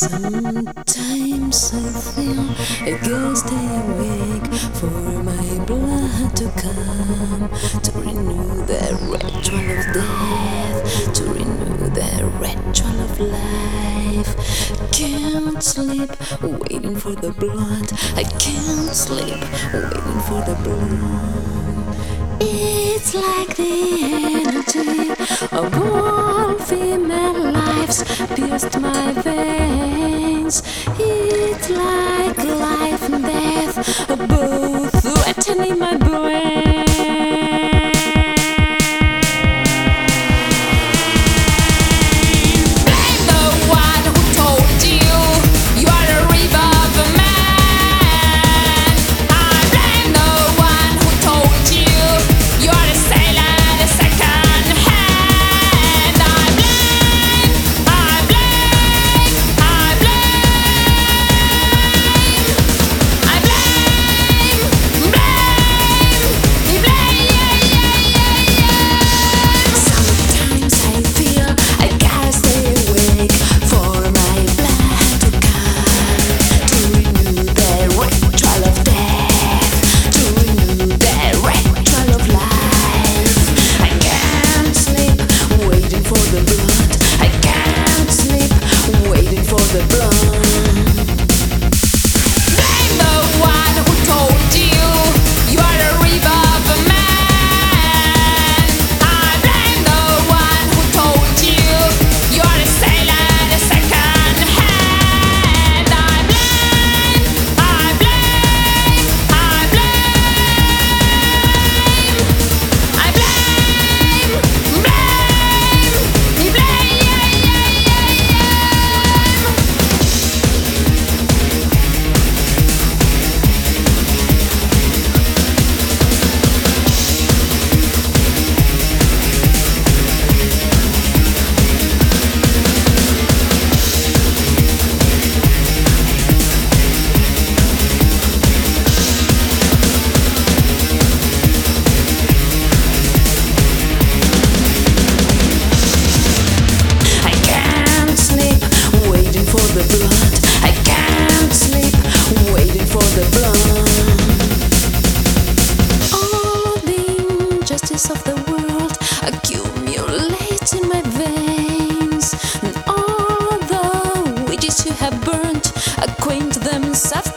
Sometimes I feel I gotta stay awake for my blood to come, to renew the ritual of death, to renew the ritual of life. Can't sleep waiting for the blood. I can't sleep waiting for the blood. It's like the energy of all female lives pierced my veins. It's like life and death are both threatening my brain. Blame the one who told you you are the river of a man. I blame the one who told you you are a sailor at a second hand. I blame, I blame, I blame. Sometimes I feel I gotta stay awake for my blood to come, to renew the ritual of death, to renew the ritual of life. I can't sleep waiting for the blood. I can't sleep waiting for the blood. Blame the one who told you you are the river of a man. I blame the one who told you you are a sailor at a second hand. I blame, I blame, I blame, I blame, blame, blame. I can't sleep waiting for the blood. I can't sleep waiting for the blood. All the injustice of the world accumulates in my veins, and all the witches who have burnt acquaint themselves